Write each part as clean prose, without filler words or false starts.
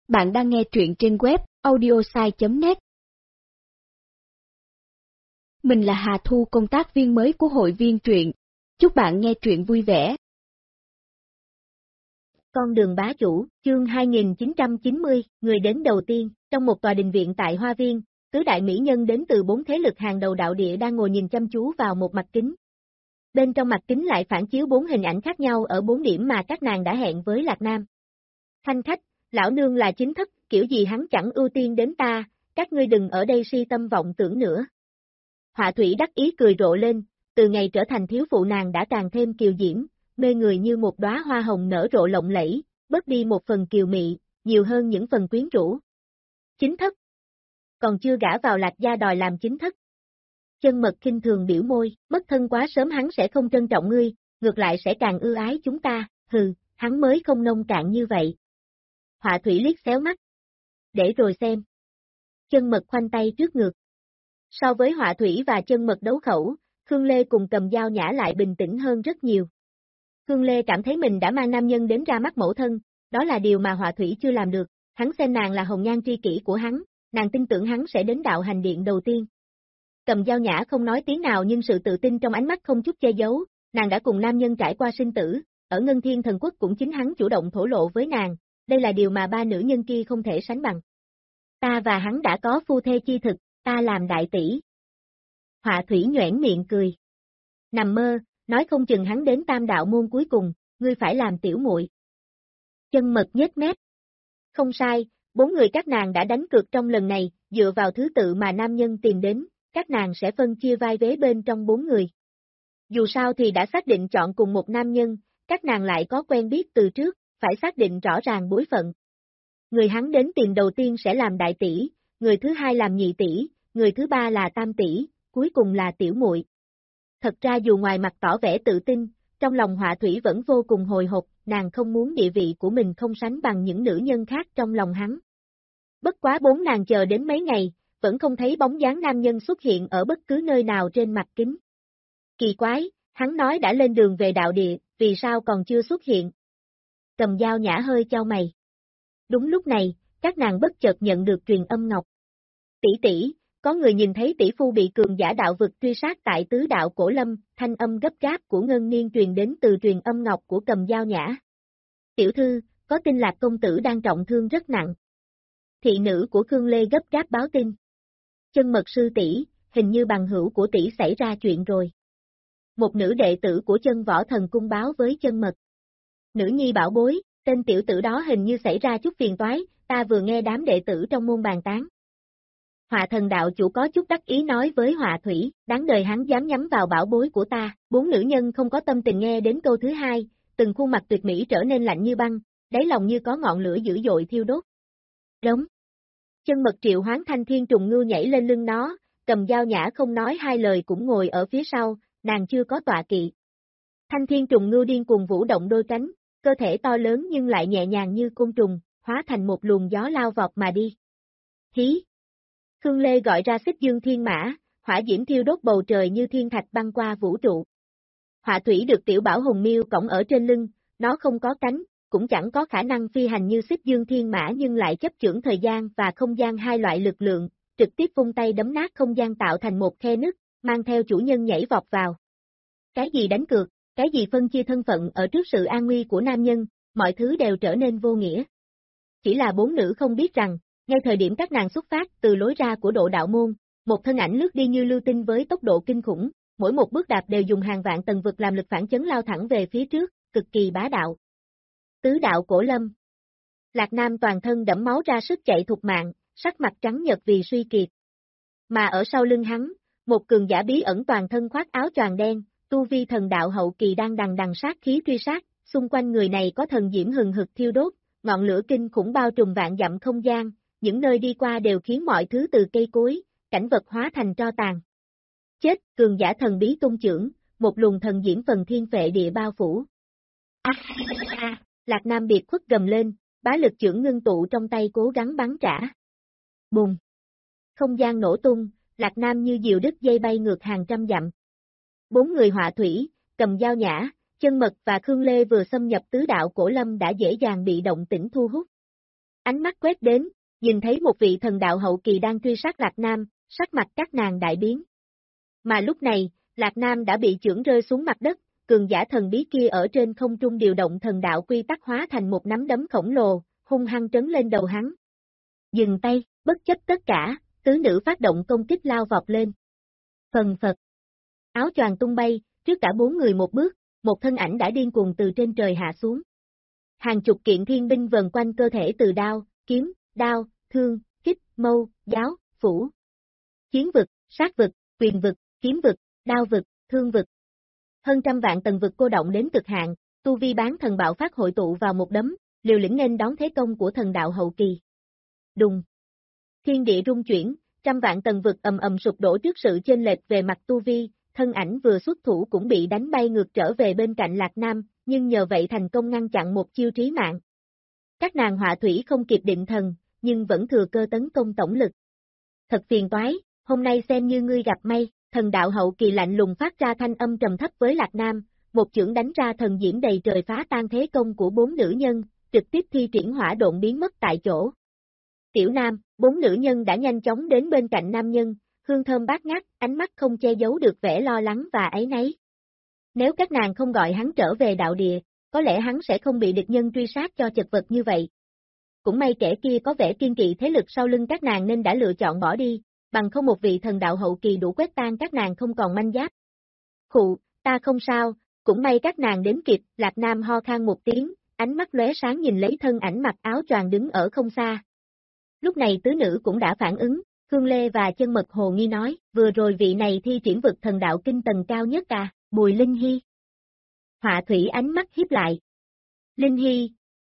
Bạn đang nghe truyện trên web audiosai.net. Mình là Hà Thu, công tác viên mới của hội viên truyện. Chúc bạn nghe truyện vui vẻ. Con đường bá chủ, chương 2990, người đến đầu tiên, trong một tòa đình viện tại Hoa Viên, tứ đại mỹ nhân đến từ 4 thế lực hàng đầu đạo địa đang ngồi nhìn chăm chú vào một mặt kính. Bên trong mặt kính lại phản chiếu 4 hình ảnh khác nhau ở 4 điểm mà các nàng đã hẹn với Lạc Nam. Thanh khách, lão nương là chính thất, kiểu gì hắn chẳng ưu tiên đến ta, các ngươi đừng ở đây si tâm vọng tưởng nữa. Họa thủy đắc ý cười rộ lên, từ ngày trở thành thiếu phụ nàng đã càng thêm kiều diễm, mê người như một đóa hoa hồng nở rộ lộng lẫy, bớt đi một phần kiều mị, nhiều hơn những phần quyến rũ. Chính thất. Còn chưa gả vào Lạc gia đòi làm chính thất. Chân Mật khinh thường biểu môi, mất thân quá sớm hắn sẽ không trân trọng ngươi, ngược lại sẽ càng ưu ái chúng ta, hừ, hắn mới không nông cạn như vậy. Họa thủy liếc xéo mắt. Để rồi xem. Chân Mật khoanh tay trước ngực. So với Họa thủy và Chân Mật đấu khẩu, Khương Lê cùng Cầm Dao Nhã lại bình tĩnh hơn rất nhiều. Khương Lê cảm thấy mình đã mang nam nhân đến ra mắt mẫu thân, đó là điều mà Họa thủy chưa làm được, hắn xem nàng là hồng nhan tri kỷ của hắn, nàng tin tưởng hắn sẽ đến đạo hành điện đầu tiên. Cầm Dao Nhã không nói tiếng nào nhưng sự tự tin trong ánh mắt không chút che giấu, nàng đã cùng nam nhân trải qua sinh tử, ở Ngân Thiên Thần Quốc cũng chính hắn chủ động thổ lộ với nàng, đây là điều mà ba nữ nhân kia không thể sánh bằng. Ta và hắn đã có phu thê chi thực, ta làm đại tỷ. Họa thủy nhoẻn miệng cười. Nằm mơ, nói không chừng hắn đến tam đạo môn cuối cùng, ngươi phải làm tiểu muội. Chân Mật nhếch mép. Không sai, 4 người các nàng đã đánh cược trong lần này, dựa vào thứ tự mà nam nhân tìm đến, các nàng sẽ phân chia vai vế bên trong 4 người. Dù sao thì đã xác định chọn cùng một nam nhân, các nàng lại có quen biết từ trước, phải xác định rõ ràng bối phận. Người hắn đến tìm đầu tiên sẽ làm đại tỷ, người thứ hai làm nhị tỷ, người thứ ba là tam tỷ, cuối cùng là tiểu muội. Thật ra dù ngoài mặt tỏ vẻ tự tin, trong lòng Họa thủy vẫn vô cùng hồi hộp, nàng không muốn địa vị của mình không sánh bằng những nữ nhân khác trong lòng hắn. Bất quá 4 nàng chờ đến mấy ngày, vẫn không thấy bóng dáng nam nhân xuất hiện ở bất cứ nơi nào trên mặt kính. Kỳ quái, hắn nói đã lên đường về đạo địa, vì sao còn chưa xuất hiện? Cầm Dao Nhã hơi chau mày. Đúng lúc này, các nàng bất chợt nhận được truyền âm ngọc. Tỷ tỷ, có người nhìn thấy tỷ phu bị cường giả đạo vực truy sát tại tứ đạo Cổ Lâm, thanh âm gấp gáp của Ngân Niên truyền đến từ truyền âm ngọc của Cầm Dao Nhã. Tiểu thư, có tin Lạc công tử đang trọng thương rất nặng. Thị nữ của Khương Lê gấp gáp báo tin. Chân Mật sư tỷ, hình như bằng hữu của tỷ xảy ra chuyện rồi. Một nữ đệ tử của Chân Võ Thần cung báo với Chân Mật. Nữ nhi bảo bối, tên tiểu tử đó hình như xảy ra chút phiền toái, ta vừa nghe đám đệ tử trong môn bàn tán. Họa Thần đạo chủ có chút đắc ý nói với Họa thủy, đáng đời hắn dám nhắm vào bảo bối của ta. 4 nữ nhân không có tâm tình nghe đến câu thứ hai, từng khuôn mặt tuyệt mỹ trở nên lạnh như băng, đáy lòng như có ngọn lửa dữ dội thiêu đốt. Rống. Chân Mật triệu hoán Thanh Thiên trùng ngưu nhảy lên lưng nó, Cầm Dao Nhã không nói hai lời cũng ngồi ở phía sau, nàng chưa có tọa kỵ. Thanh Thiên trùng ngưu điên cuồng vũ động đôi cánh, cơ thể to lớn nhưng lại nhẹ nhàng như côn trùng, hóa thành một luồng gió lao vọt mà đi. Hí! Khương Lê gọi ra Xích Dương Thiên Mã, hỏa diễm thiêu đốt bầu trời như thiên thạch băng qua vũ trụ. Họa thủy được tiểu bảo hùng miêu cõng ở trên lưng, nó không có cánh, cũng chẳng có khả năng phi hành như Xích Dương Thiên Mã nhưng lại chấp chưởng thời gian và không gian hai loại lực lượng, trực tiếp vung tay đấm nát không gian tạo thành một khe nứt, mang theo chủ nhân nhảy vọt vào. Cái gì đánh cược, cái gì phân chia thân phận ở trước sự an nguy của nam nhân, mọi thứ đều trở nên vô nghĩa. Chỉ là 4 nữ không biết rằng, ngay thời điểm các nàng xuất phát từ lối ra của Độ Đạo Môn, một thân ảnh lướt đi như lưu tinh với tốc độ kinh khủng, mỗi một bước đạp đều dùng hàng vạn tầng vực làm lực phản chấn lao thẳng về phía trước, cực kỳ bá đạo. Tứ đạo Cổ Lâm. Lạc Nam toàn thân đẫm máu ra sức chạy thục mạng, sắc mặt trắng nhợt vì suy kiệt. Mà ở sau lưng hắn, một cường giả bí ẩn toàn thân khoác áo choàng đen, tu vi thần đạo hậu kỳ đang đằng đằng sát khí truy sát, xung quanh người này có thần diễm hừng hực thiêu đốt, ngọn lửa kinh khủng bao trùm vạn dặm không gian, những nơi đi qua đều khiến mọi thứ từ cây cối, cảnh vật hóa thành tro tàn. Chết, cường giả thần bí tung chưởng, một luồng thần diễm phần thiên phệ địa bao phủ. Lạc Nam biệt khuất gầm lên, bá lực chưởng ngưng tụ trong tay cố gắng bắn trả. Bùng! Không gian nổ tung, Lạc Nam như diều đứt dây bay ngược hàng trăm dặm. 4 người Họa thủy, Cầm Dao Nhã, Chân Mật và Khương Lê vừa xâm nhập tứ đạo Cổ Lâm đã dễ dàng bị động tĩnh thu hút. Ánh mắt quét đến, nhìn thấy một vị thần đạo hậu kỳ đang truy sát Lạc Nam, sắc mặt các nàng đại biến. Mà lúc này, Lạc Nam đã bị chưởng rơi xuống mặt đất, cường giả thần bí kia ở trên không trung điều động thần đạo quy tắc hóa thành một nắm đấm khổng lồ, hung hăng trấn lên đầu hắn. Dừng tay, bất chấp tất cả, tứ nữ phát động công kích lao vọt lên. Phần phật. Áo choàng tung bay, trước cả 4 người một bước, một thân ảnh đã điên cuồng từ trên trời hạ xuống. Hàng chục kiện thiên binh vần quanh cơ thể từ đao, kiếm, đao, thương, kích, mâu, giáo, phủ. Chiến vực, sát vực, quyền vực, kiếm vực, đao vực, thương vực. Hơn trăm vạn tầng vực cô động đến cực hạn, tu vi bán thần bạo phát hội tụ vào một đấm, liều lĩnh nghênh đón thế công của thần đạo hậu kỳ. Đùng. Thiên địa rung chuyển, trăm vạn tầng vực ầm ầm sụp đổ trước sự chênh lệch về mặt tu vi, thân ảnh vừa xuất thủ cũng bị đánh bay ngược trở về bên cạnh Lạc Nam, nhưng nhờ vậy thành công ngăn chặn một chiêu trí mạng. Các nàng họa thủy không kịp định thần, nhưng vẫn thừa cơ tấn công tổng lực. Thật phiền toái, hôm nay xem như ngươi gặp may, thần đạo hậu kỳ lạnh lùng phát ra thanh âm trầm thấp với Lạc Nam, một chưởng đánh ra thần diễm đầy trời phá tan thế công của 4 nữ nhân, trực tiếp thi triển hỏa độn biến mất tại chỗ. Tiểu Nam, 4 nữ nhân đã nhanh chóng đến bên cạnh nam nhân, hương thơm bát ngát, ánh mắt không che giấu được vẻ lo lắng và áy náy. Nếu các nàng không gọi hắn trở về đạo địa, có lẽ hắn sẽ không bị địch nhân truy sát cho chật vật như vậy. Cũng may kẻ kia có vẻ kiên kỵ thế lực sau lưng các nàng nên đã lựa chọn bỏ đi, bằng không một vị thần đạo hậu kỳ đủ quét tan các nàng không còn manh giáp. Khụ, ta không sao, cũng may các nàng đến kịp, Lạc Nam ho khan một tiếng, ánh mắt lóe sáng nhìn lấy thân ảnh mặc áo choàng đứng ở không xa. Lúc này tứ nữ cũng đã phản ứng, Khương Lê và Chân Mật hồ nghi nói, vừa rồi vị này thi triển vực thần đạo kinh tầng cao nhất à, Bùi Linh Hy. Họa thủy ánh mắt hiếp lại. Linh Hy.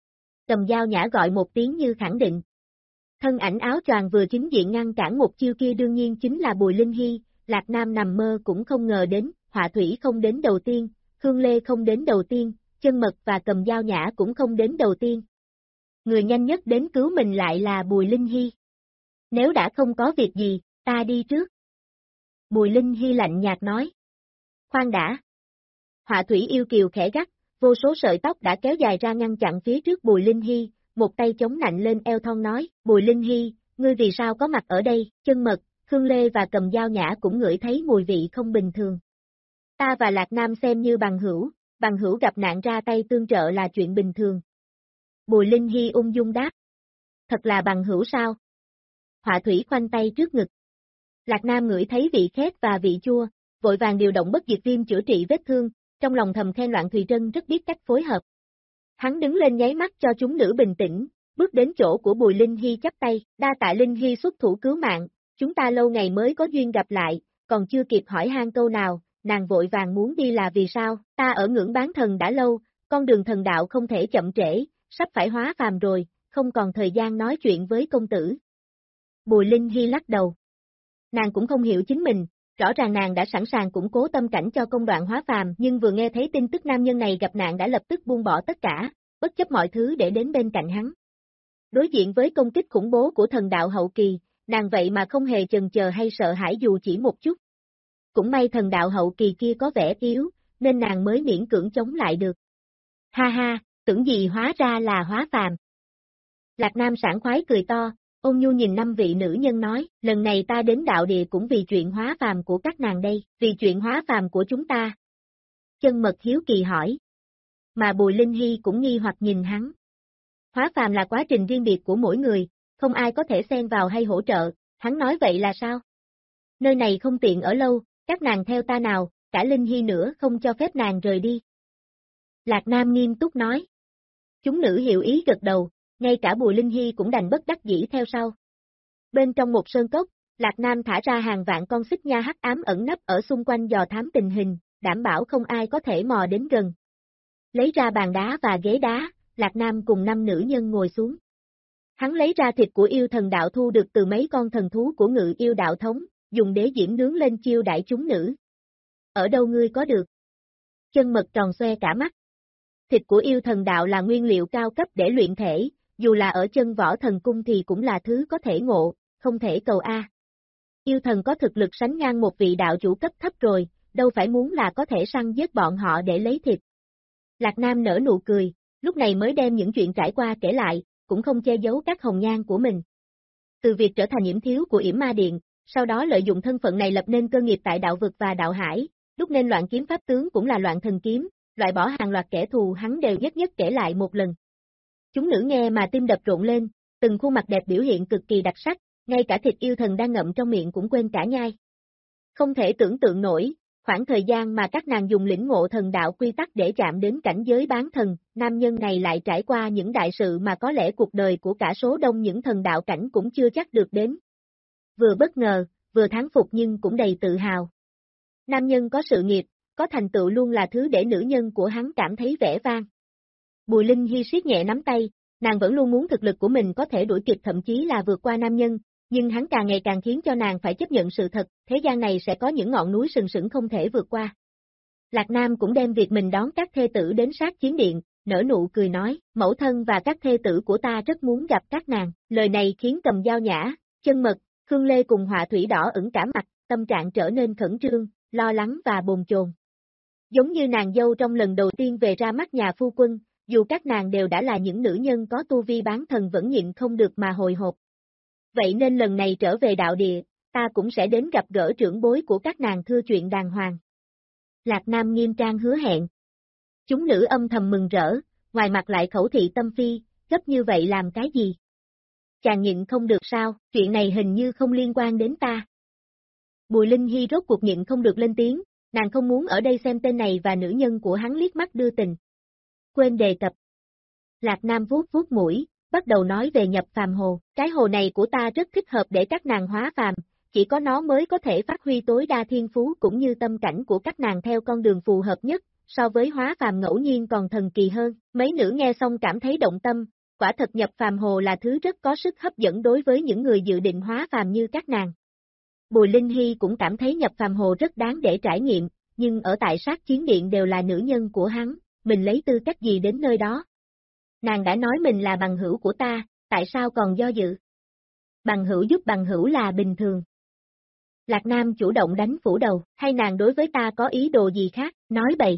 Cầm dao nhã gọi một tiếng như khẳng định. Thân ảnh áo choàng vừa chính diện ngăn cản một chiêu kia đương nhiên chính là Bùi Linh Hy, Lạc Nam nằm mơ cũng không ngờ đến, họa thủy không đến đầu tiên, Khương Lê không đến đầu tiên, Chân Mật và cầm dao nhã cũng không đến đầu tiên. Người nhanh nhất đến cứu mình lại là Bùi Linh Hy. Nếu đã không có việc gì, ta đi trước. Bùi Linh Hy lạnh nhạt nói. Khoan đã. Họa thủy yêu kiều khẽ gắt, vô số sợi tóc đã kéo dài ra ngăn chặn phía trước Bùi Linh Hy, một tay chống nạnh lên eo thon nói, Bùi Linh Hy, ngươi vì sao có mặt ở đây, Chân Mật, Khương Lê và cầm dao nhã cũng ngửi thấy mùi vị không bình thường. Ta và Lạc Nam xem như bằng hữu gặp nạn ra tay tương trợ là chuyện bình thường. Bùi Linh Hy ung dung đáp. Thật là bằng hữu sao? Họa thủy khoanh tay trước ngực. Lạc Nam ngửi thấy vị khét và vị chua, vội vàng điều động bất diệt viêm chữa trị vết thương, trong lòng thầm khen Loạn Thùy Trân rất biết cách phối hợp. Hắn đứng lên nháy mắt cho chúng nữ bình tĩnh, bước đến chỗ của Bùi Linh Hy chắp tay, đa tạ Linh Hy xuất thủ cứu mạng, chúng ta lâu ngày mới có duyên gặp lại, còn chưa kịp hỏi han câu nào, nàng vội vàng muốn đi là vì sao, ta ở ngưỡng bán thần đã lâu, con đường thần đạo không thể chậm trễ, sắp phải hóa phàm rồi, không còn thời gian nói chuyện với công tử. Bùi Linh Hy lắc đầu. Nàng cũng không hiểu chính mình, rõ ràng nàng đã sẵn sàng củng cố tâm cảnh cho công đoạn hóa phàm nhưng vừa nghe thấy tin tức nam nhân này gặp nạn đã lập tức buông bỏ tất cả, bất chấp mọi thứ để đến bên cạnh hắn. Đối diện với công kích khủng bố của thần đạo hậu kỳ, nàng vậy mà không hề chần chờ hay sợ hãi dù chỉ một chút. Cũng may thần đạo hậu kỳ kia có vẻ yếu, nên nàng mới miễn cưỡng chống lại được. Ha ha, tưởng gì hóa ra là hóa phàm. Lạc Nam sảng khoái cười to, ôn nhu nhìn 5 vị nữ nhân nói, lần này ta đến đạo địa cũng vì chuyện hóa phàm của các nàng đây, vì chuyện hóa phàm của chúng ta. Chân Mật hiếu kỳ hỏi. Mà Bùi Linh Hy cũng nghi hoặc nhìn hắn. Hóa phàm là quá trình riêng biệt của mỗi người, không ai có thể xen vào hay hỗ trợ, hắn nói vậy là sao? Nơi này không tiện ở lâu, các nàng theo ta nào, cả Linh Hy nữa không cho phép nàng rời đi. Lạc Nam nghiêm túc nói. Chúng nữ hiểu ý gật đầu, ngay cả Bùi Linh Hy cũng đành bất đắc dĩ theo sau. Bên trong một sơn cốc, Lạc Nam thả ra hàng vạn con xích nha hắc ám ẩn nấp ở xung quanh dò thám tình hình, đảm bảo không ai có thể mò đến gần. Lấy ra bàn đá và ghế đá, Lạc Nam cùng 5 nữ nhân ngồi xuống. Hắn lấy ra thịt của yêu thần đạo thu được từ mấy con thần thú của Ngự Yêu đạo thống, dùng đế diễm nướng lên chiêu đãi chúng nữ. Ở đâu ngươi có được? Chân Mật tròn xoe cả mắt. Thịt của yêu thần đạo là nguyên liệu cao cấp để luyện thể, dù là ở chân võ thần cung thì cũng là thứ có thể ngộ, không thể cầu A. Yêu thần có thực lực sánh ngang một vị đạo chủ cấp thấp rồi, đâu phải muốn là có thể săn giết bọn họ để lấy thịt. Lạc Nam nở nụ cười, lúc này mới đem những chuyện trải qua kể lại, cũng không che giấu các hồng nhan của mình. Từ việc trở thành yểm thiếu của Yểm Ma Điện, sau đó lợi dụng thân phận này lập nên cơ nghiệp tại đạo vực và đạo hải, đúc nên loạn kiếm pháp tướng cũng là loạn thần kiếm, loại bỏ hàng loạt kẻ thù hắn đều nhất nhất kể lại một lần. Chúng nữ nghe mà tim đập rộn lên, từng khuôn mặt đẹp biểu hiện cực kỳ đặc sắc, ngay cả thịt yêu thần đang ngậm trong miệng cũng quên cả nhai. Không thể tưởng tượng nổi, khoảng thời gian mà các nàng dùng lĩnh ngộ thần đạo quy tắc để chạm đến cảnh giới bán thần, nam nhân này lại trải qua những đại sự mà có lẽ cuộc đời của cả số đông những thần đạo cảnh cũng chưa chắc được đến. Vừa bất ngờ, vừa thán phục nhưng cũng đầy tự hào. Nam nhân có sự nghiệp, có thành tựu luôn là thứ để nữ nhân của hắn cảm thấy vẻ vang. Bùi Linh Hy siết nhẹ nắm tay, nàng vẫn luôn muốn thực lực của mình có thể đuổi kịp thậm chí là vượt qua nam nhân, nhưng hắn càng ngày càng khiến cho nàng phải chấp nhận sự thật, thế gian này sẽ có những ngọn núi sừng sững không thể vượt qua. Lạc Nam cũng đem việc mình đón các thê tử đến sát chiến điện, nở nụ cười nói, mẫu thân và các thê tử của ta rất muốn gặp các nàng, lời này khiến Cầm Dao Nhã, Chân Mật, Khương Lê cùng Họa Thủy đỏ ửng cả mặt, tâm trạng trở nên khẩn trương, lo lắng và bồn chồn. Giống như nàng dâu trong lần đầu tiên về ra mắt nhà phu quân, dù các nàng đều đã là những nữ nhân có tu vi bán thần vẫn nhịn không được mà hồi hộp. Vậy nên lần này trở về đạo địa, ta cũng sẽ đến gặp gỡ trưởng bối của các nàng thưa chuyện đàng hoàng. Lạc Nam nghiêm trang hứa hẹn. Chúng nữ âm thầm mừng rỡ, ngoài mặt lại khẩu thị tâm phi, gấp như vậy làm cái gì? Chàng nhịn không được sao, chuyện này hình như không liên quan đến ta. Bùi Linh Hy rốt cuộc nhịn không được lên tiếng, nàng không muốn ở đây xem tên này và nữ nhân của hắn liếc mắt đưa tình. Quên đề cập. Lạc Nam vuốt vuốt mũi, bắt đầu nói về nhập phàm hồ, cái hồ này của ta rất thích hợp để các nàng hóa phàm, chỉ có nó mới có thể phát huy tối đa thiên phú cũng như tâm cảnh của các nàng theo con đường phù hợp nhất, so với hóa phàm ngẫu nhiên còn thần kỳ hơn. Mấy nữ nghe xong cảm thấy động tâm, quả thật nhập phàm hồ là thứ rất có sức hấp dẫn đối với những người dự định hóa phàm như các nàng. Bùi Linh Hy cũng cảm thấy nhập phàm hồ rất đáng để trải nghiệm, nhưng ở tại sát chiến điện đều là nữ nhân của hắn, mình lấy tư cách gì đến nơi đó? Nàng đã nói mình là bằng hữu của ta, tại sao còn do dự? Bằng hữu giúp bằng hữu là bình thường. Lạc Nam chủ động đánh phủ đầu, hay nàng đối với ta có ý đồ gì khác, nói bậy.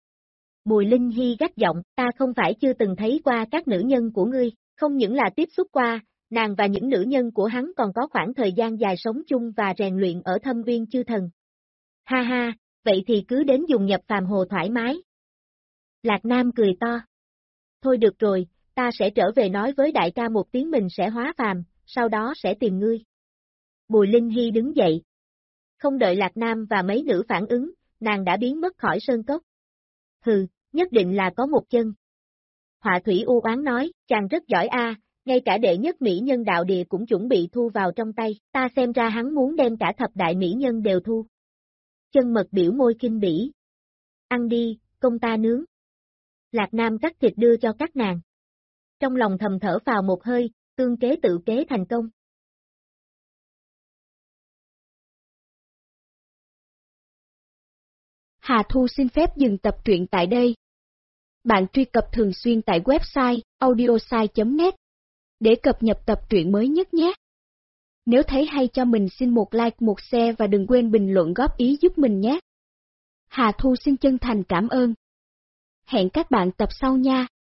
Bùi Linh Hy gắt giọng, ta không phải chưa từng thấy qua các nữ nhân của ngươi, không những là tiếp xúc qua, nàng và những nữ nhân của hắn còn có khoảng thời gian dài sống chung và rèn luyện ở Thâm Uyên Chư Thần. Ha ha, vậy thì cứ đến dùng nhập phàm hồ thoải mái. Lạc Nam cười to. Thôi được rồi, ta sẽ trở về nói với đại ca một tiếng mình sẽ hóa phàm, sau đó sẽ tìm ngươi. Bùi Linh Hy đứng dậy. Không đợi Lạc Nam và mấy nữ phản ứng, nàng đã biến mất khỏi sơn cốc. Hừ, nhất định là có một chân. Họa Thủy u oán nói, chàng rất giỏi a, ngay cả đệ nhất mỹ nhân đạo địa cũng chuẩn bị thu vào trong tay, ta xem ra hắn muốn đem cả thập đại mỹ nhân đều thu. Chân Mật biểu môi khinh bỉ. Ăn đi, công ta nướng. Lạc Nam cắt thịt đưa cho các nàng. Trong lòng thầm thở vào một hơi, tương kế tự kế thành công. Hà Thu xin phép dừng tập truyện tại đây. Bạn truy cập thường xuyên tại website audiosai.net để cập nhật tập truyện mới nhất nhé. Nếu thấy hay cho mình xin một like, một share và đừng quên bình luận góp ý giúp mình nhé. Hà Thu xin chân thành cảm ơn. Hẹn các bạn tập sau nha.